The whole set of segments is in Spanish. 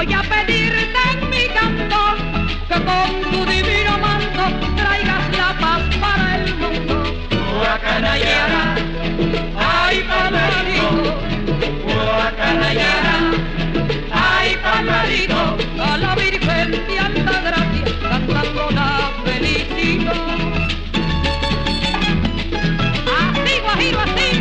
voy a pedirte en mi canto que con tu divino manto traigas la paz para el mundo. Guacanayara, ay pajarito, guacanayara, ay pajarito, a la Virgen de Altagracia cantando la felicito. Así, Guajiro, así.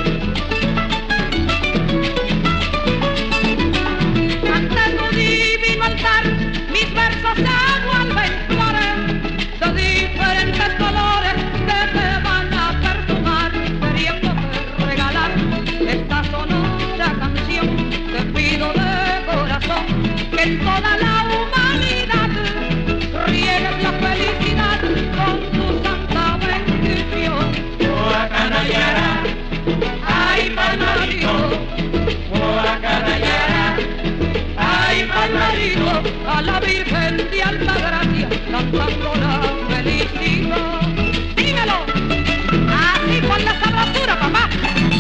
Ante tu divino altar mis versos se vuelven flores de diferentes colores que te van a perfumar, queriéndote regalar esta sonora canción. Te pido de corazón que en toda la humanidad riegues la felicidad con tu santa bendición. guacanayara, ay pajarito, guacanayara, ay pajarito, A la Virgen de Altagracia cantando la felicito. Dímelo, así con la sabrosura, papá.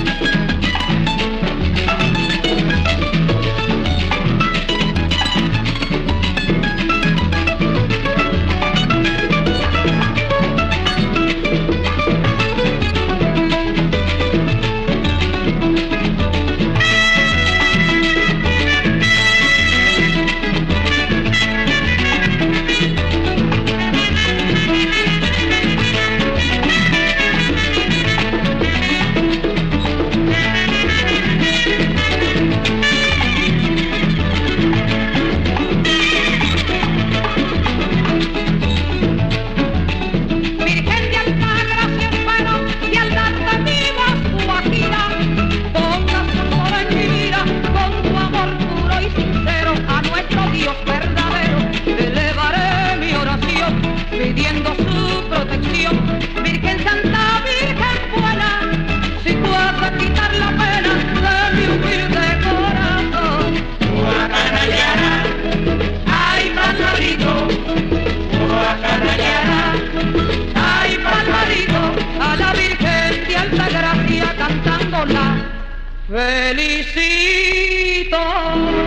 Pidiendo su protección, Virgen Santa, Virgen buena, si tú has de quitar la pena de mi humilde corazón. guacanayara, ay pajarito, guacanayara, ay pajarito, A la Virgen de Altagracia cantando la felicito.